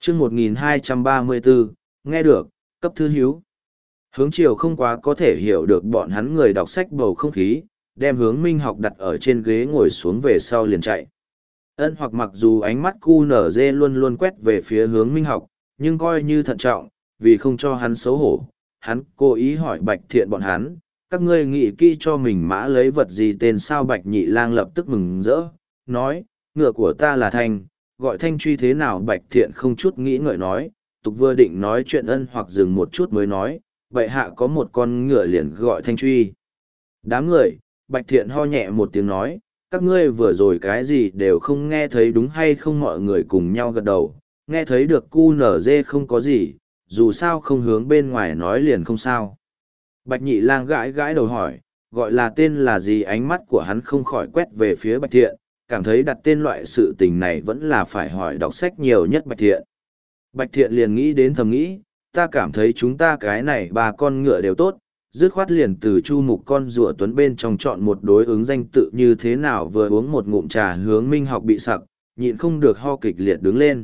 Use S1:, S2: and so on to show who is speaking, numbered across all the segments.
S1: chương 1234, nghe được, cấp thư hiếu. Hướng chiều không quá có thể hiểu được bọn hắn người đọc sách bầu không khí, đem Hướng Minh học đặt ở trên ghế ngồi xuống về sau liền chạy. Ân Hoặc mặc dù ánh mắt QNZ luôn luôn quét về phía Hướng Minh học, nhưng coi như thận trọng, vì không cho hắn xấu hổ, hắn cố ý hỏi Bạch Thiện bọn hắn, các ngươi nghĩ kỹ cho mình mã lấy vật gì tên sao. Bạch Nhị Lang lập tức mừng rỡ, nói, ngựa của ta là Thanh, gọi Thanh Truy thế nào. Bạch Thiện không chút nghĩ ngợi nói, tục vừa định nói chuyện Ân Hoặc dừng một chút mới nói, bệ hạ có một con ngựa liền gọi Thanh Truy. Đám người, Bạch Thiện ho nhẹ một tiếng nói, các ngươi vừa rồi cái gì đều không nghe thấy đúng hay không. Mọi người cùng nhau gật đầu, nghe thấy được QNZ không có gì, dù sao không hướng bên ngoài nói liền không sao. Bạch Nhị Lang gãi gãi đầu hỏi, gọi là tên là gì. Ánh mắt của hắn không khỏi quét về phía Bạch Thiện, cảm thấy đặt tên loại sự tình này vẫn là phải hỏi đọc sách nhiều nhất Bạch Thiện. Bạch Thiện liền nghĩ đến thầm nghĩ, ta cảm thấy chúng ta cái này ba con ngựa đều tốt, dứt khoát liền từ Chu Mục con rùa tuấn bên trong chọn một đối ứng danh tự như thế nào. Vừa uống một ngụm trà Hướng Minh học bị sặc, nhịn không được ho kịch liệt đứng lên.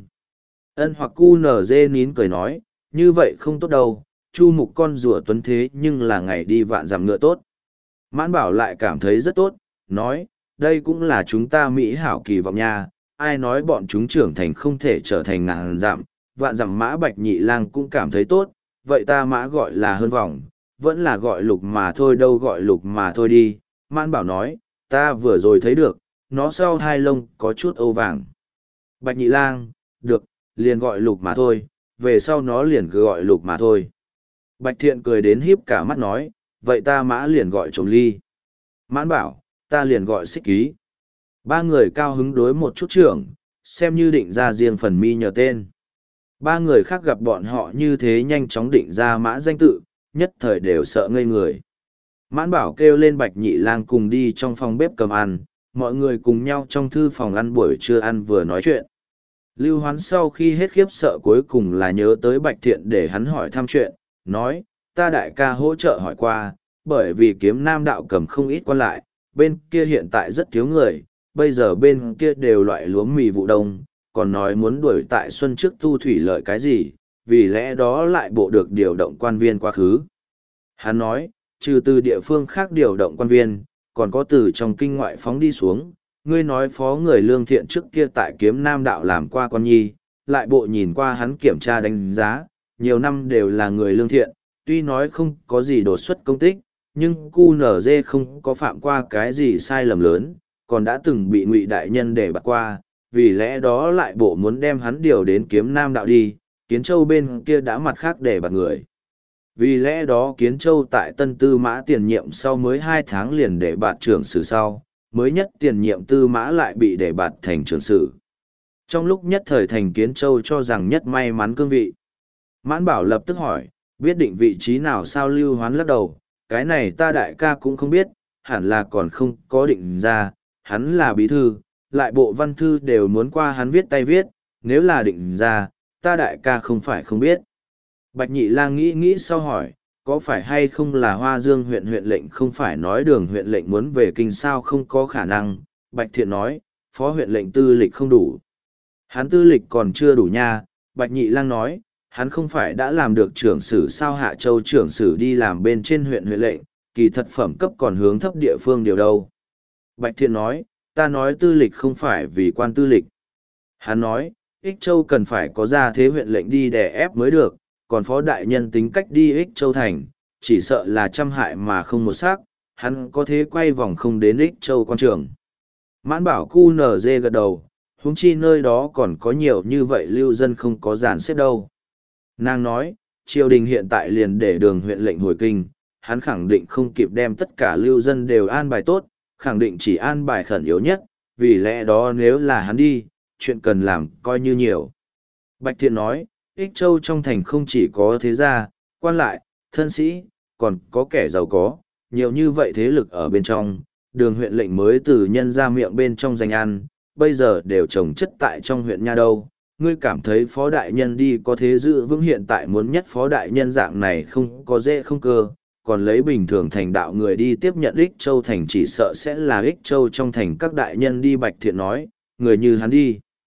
S1: Ân Hoặc QNZ nín cười nói, như vậy không tốt đâu, Chu Mục con rùa tuấn thế nhưng là ngày đi vạn dặm ngựa tốt. Mãn Bảo lại cảm thấy rất tốt, nói, đây cũng là chúng ta Mỹ hảo kỳ vọng nha, ai nói bọn chúng trưởng thành không thể trở thành ngàn dặm, vạn dặm mã. Bạch Nhị Lang cũng cảm thấy tốt, vậy ta mã gọi là hơn vòng, vẫn là gọi lục mà thôi. Đâu gọi lục mà thôi đi. Mãn Bảo nói, ta vừa rồi thấy được, nó sau hai lông có chút âu vàng. Bạch Nhị Lang, được, liền gọi lục mà thôi, về sau nó liền gọi lục mà thôi. Bạch Thiện cười đến híp cả mắt nói, vậy ta mã liền gọi Trộm Ly. Mãn Bảo, ta liền gọi Xích Ký. Ba người cao hứng đối một chút trưởng, xem như định ra riêng phần mi nhờ tên. Ba người khác gặp bọn họ như thế nhanh chóng định ra mã danh tự, nhất thời đều sợ ngây người. Mãn Bảo kêu lên Bạch Nhị Lang cùng đi trong phòng bếp cầm ăn, mọi người cùng nhau trong thư phòng ăn buổi trưa ăn vừa nói chuyện. Lưu Hoán sau khi hết khiếp sợ cuối cùng là nhớ tới Bạch Thiện để hắn hỏi thăm chuyện, nói, ta đại ca hỗ trợ hỏi qua, bởi vì Kiếm Nam đạo cầm không ít quan lại, bên kia hiện tại rất thiếu người, bây giờ bên kia đều loại lúa mì vụ đông, còn nói muốn đuổi tại xuân trước tu thủy lợi cái gì, vì lẽ đó lại bộ được điều động quan viên quá khứ. Hắn nói, trừ từ địa phương khác điều động quan viên, còn có từ trong kinh ngoại phóng đi xuống, ngươi nói phó người lương thiện trước kia tại Kiếm Nam đạo làm qua con nhi, lại bộ nhìn qua hắn kiểm tra đánh giá, nhiều năm đều là người lương thiện, tuy nói không có gì đột xuất công tích, nhưng QNZ không có phạm qua cái gì sai lầm lớn, còn đã từng bị Ngụy đại nhân để bắt qua, vì lẽ đó lại bộ muốn đem hắn điều đến Kiếm Nam đạo đi, Kiến Châu bên kia đã mặt khác để bạt người. Vì lẽ đó Kiến Châu tại Tân Tư Mã tiền nhiệm sau mới 2 tháng liền để bạt trưởng sử sau, mới nhất tiền nhiệm Tư Mã lại bị để bạt thành trưởng sử. Trong lúc nhất thời thành Kiến Châu cho rằng nhất may mắn cương vị. Mãn Bảo lập tức hỏi, biết định vị trí nào sao? Lưu Hoán lắc đầu, cái này ta đại ca cũng không biết, hẳn là còn không có định ra, hắn là bí thư, lại bộ văn thư đều muốn qua hắn viết tay viết, nếu là định ra, ta đại ca không phải không biết. Bạch Nhị Lang nghĩ nghĩ sau hỏi, có phải hay không là Hoa Dương huyện huyện lệnh không phải nói Đường huyện lệnh muốn về kinh sao? Không có khả năng. Bạch Thiện nói, phó huyện lệnh tư lịch không đủ. Hắn tư lịch còn chưa đủ nha. Bạch Nhị Lang nói, hắn không phải đã làm được trưởng sử sao? Hạ Châu trưởng sử đi làm bên trên huyện huyện lệnh, kỳ thật phẩm cấp còn hướng thấp địa phương điều đâu. Bạch Thiện nói, ta nói tư lịch không phải vì quan tư lịch. Hắn nói, Ích Châu cần phải có ra thế huyện lệnh đi đè ép mới được, còn phó đại nhân tính cách đi Ích Châu thành, chỉ sợ là trăm hại mà không một xác, hắn có thế quay vòng không đến Ích Châu quan trường. Mãn Bảo QNZ gật đầu, huống chi nơi đó còn có nhiều như vậy lưu dân không có dàn xếp đâu. Nàng nói, triều đình hiện tại liền để Đường huyện lệnh hồi kinh, hắn khẳng định không kịp đem tất cả lưu dân đều an bài tốt, khẳng định chỉ an bài khẩn yếu nhất, vì lẽ đó nếu là hắn đi, chuyện cần làm coi như nhiều. Bạch Thiện nói, Ích Châu trong thành không chỉ có thế gia, quan lại, thân sĩ, còn có kẻ giàu có, nhiều như vậy thế lực ở bên trong, Đường huyện lệnh mới từ nhân ra miệng bên trong danh ăn, bây giờ đều trồng chất tại trong huyện nha đâu. Ngươi cảm thấy phó đại nhân đi có thế giữ vững hiện tại muốn nhất phó đại nhân dạng này không có dễ không cơ, còn lấy bình thường thành đạo người đi tiếp nhận Ích Châu thành chỉ sợ sẽ là Ích Châu trong thành các đại nhân đi. Bạch Thiện nói, người như hắn đi.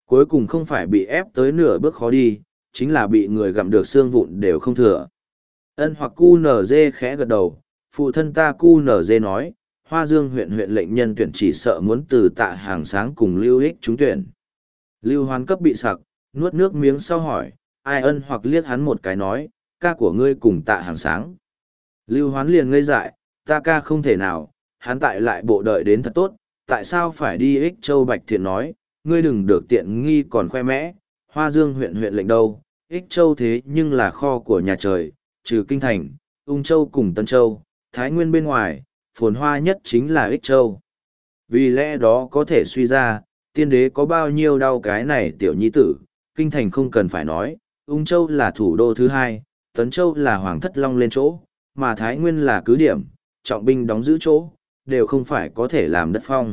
S1: Cuối cùng không phải bị ép tới nửa bước khó đi, chính là bị người gặm được xương vụn đều không thừa. Ân hoặc cu nở dê khẽ gật đầu, phụ thân ta cu nở dê nói, Hoa Dương huyện huyện lệnh nhân tuyển chỉ sợ muốn từ Tạ Hàng Sáng cùng Lưu Ích trúng tuyển. Lưu Hoán cấp bị sặc, nuốt nước miếng sau hỏi, ai ân hoặc liếc hắn một cái nói, ca của ngươi cùng Tạ Hàng Sáng. Lưu Hoán liền ngây dại, ta ca không thể nào, hắn tại lại bộ đợi đến thật tốt, tại sao phải đi Ích Châu? Bạch Thiện nói, ngươi đừng được tiện nghi còn khoe mẽ, Hoa Dương huyện huyện lệnh đâu, Ích Châu thế nhưng là kho của nhà trời, trừ Kinh Thành, Ung Châu cùng Tân Châu, Thái Nguyên bên ngoài, phồn hoa nhất chính là Ích Châu. Vì lẽ đó có thể suy ra, tiên đế có bao nhiêu đau cái này tiểu nhi tử, Kinh Thành không cần phải nói, Ung Châu là thủ đô thứ hai, Tấn Châu là Hoàng thất long lên chỗ, mà Thái Nguyên là cứ điểm, trọng binh đóng giữ chỗ, đều không phải có thể làm đất phong.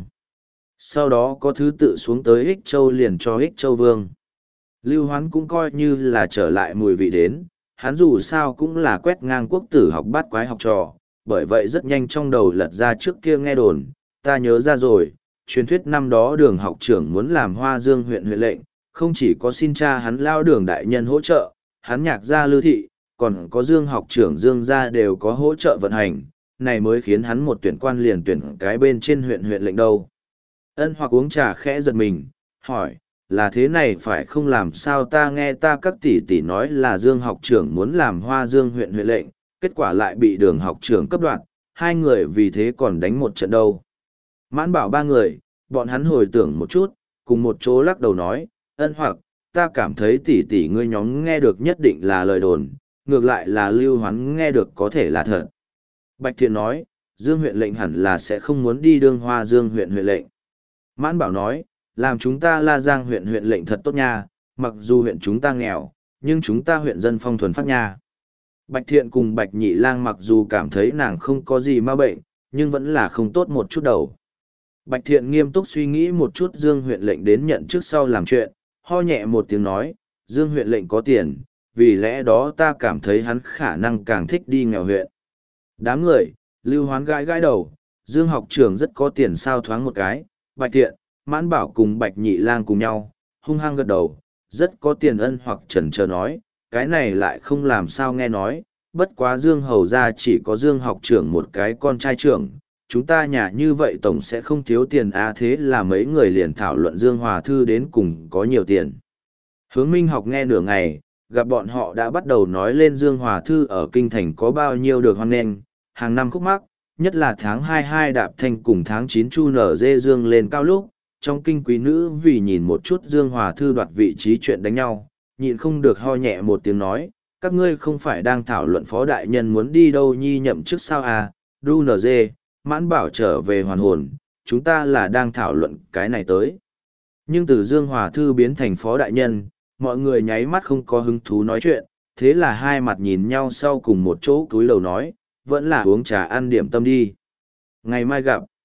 S1: Sau đó có thứ tự xuống tới Ích Châu liền cho Ích Châu Vương. Lưu Hoán cũng coi như là trở lại mùi vị đến, hắn dù sao cũng là quét ngang quốc tử học bát quái học trò, bởi vậy rất nhanh trong đầu lật ra trước kia nghe đồn, ta nhớ ra rồi, truyền thuyết năm đó Đường học trưởng muốn làm Hoa Dương huyện huyện lệnh, không chỉ có xin cha hắn lao Đường đại nhân hỗ trợ, hắn nhạc gia Lưu thị, còn có Dương học trưởng Dương gia đều có hỗ trợ vận hành, này mới khiến hắn một tuyển quan liền tuyển cái bên trên huyện huyện lệnh đâu. Ân hoặc uống trà khẽ giật mình, hỏi, là thế này phải không? Làm sao ta nghe ta các tỷ tỷ nói là Dương học trưởng muốn làm Hoa Dương huyện huyện lệnh, kết quả lại bị Đường học trưởng cấp đoạn, hai người vì thế còn đánh một trận đâu. Mãn bảo ba người, bọn hắn hồi tưởng một chút, cùng một chỗ lắc đầu nói, ân hoặc, ta cảm thấy tỷ tỷ ngươi nhóm nghe được nhất định là lời đồn, ngược lại là Lưu Hoán nghe được có thể là thật. Bạch Thiện nói, Dương huyện lệnh hẳn là sẽ không muốn đi đương Hoa Dương huyện huyện lệnh. Mãn bảo nói, làm chúng ta La Giang huyện huyện lệnh thật tốt nha, mặc dù huyện chúng ta nghèo, nhưng chúng ta huyện dân phong thuần phát nha. Bạch Thiện cùng Bạch Nhị Lang mặc dù cảm thấy nàng không có gì ma bệnh, nhưng vẫn là không tốt một chút đầu. Bạch Thiện nghiêm túc suy nghĩ một chút Dương huyện lệnh đến nhận trước sau làm chuyện, ho nhẹ một tiếng nói, Dương huyện lệnh có tiền, vì lẽ đó ta cảm thấy hắn khả năng càng thích đi nghèo huyện. Đám người, Lưu Hoán gãi gãi đầu, Dương học trưởng rất có tiền sao? Thoáng một cái, Bạch Thiện, Mãn Bảo cùng Bạch Nhị Lang cùng nhau, hung hăng gật đầu, rất có tiền. Ân hoặc chần chờ nói, cái này lại không làm sao nghe nói, bất quá Dương hầu ra chỉ có Dương học trưởng một cái con trai trưởng, chúng ta nhà như vậy tổng sẽ không thiếu tiền à. Thế là mấy người liền thảo luận Dương Hòa Thư đến cùng có nhiều tiền. Hướng Minh học nghe nửa ngày, gặp bọn họ đã bắt đầu nói lên Dương Hòa Thư ở Kinh Thành có bao nhiêu được hoan nghênh, hàng năm khúc mắc, nhất là tháng 22 đạp thanh cùng tháng 9 chu nở dê dương lên cao lúc, trong kinh quý nữ vì nhìn một chút Dương Hòa Thư đoạt vị trí chuyện đánh nhau, nhịn không được ho nhẹ một tiếng nói, các ngươi không phải đang thảo luận phó đại nhân muốn đi đâu nhi nhậm chức sao à, đu nở dê, Mãn Bảo trở về hoàn hồn, chúng ta là đang thảo luận cái này tới. Nhưng từ Dương Hòa Thư biến thành phó đại nhân, mọi người nháy mắt không có hứng thú nói chuyện, thế là hai mặt nhìn nhau sau cùng một chỗ cúi đầu nói, vẫn là uống trà ăn điểm tâm đi. Ngày mai gặp.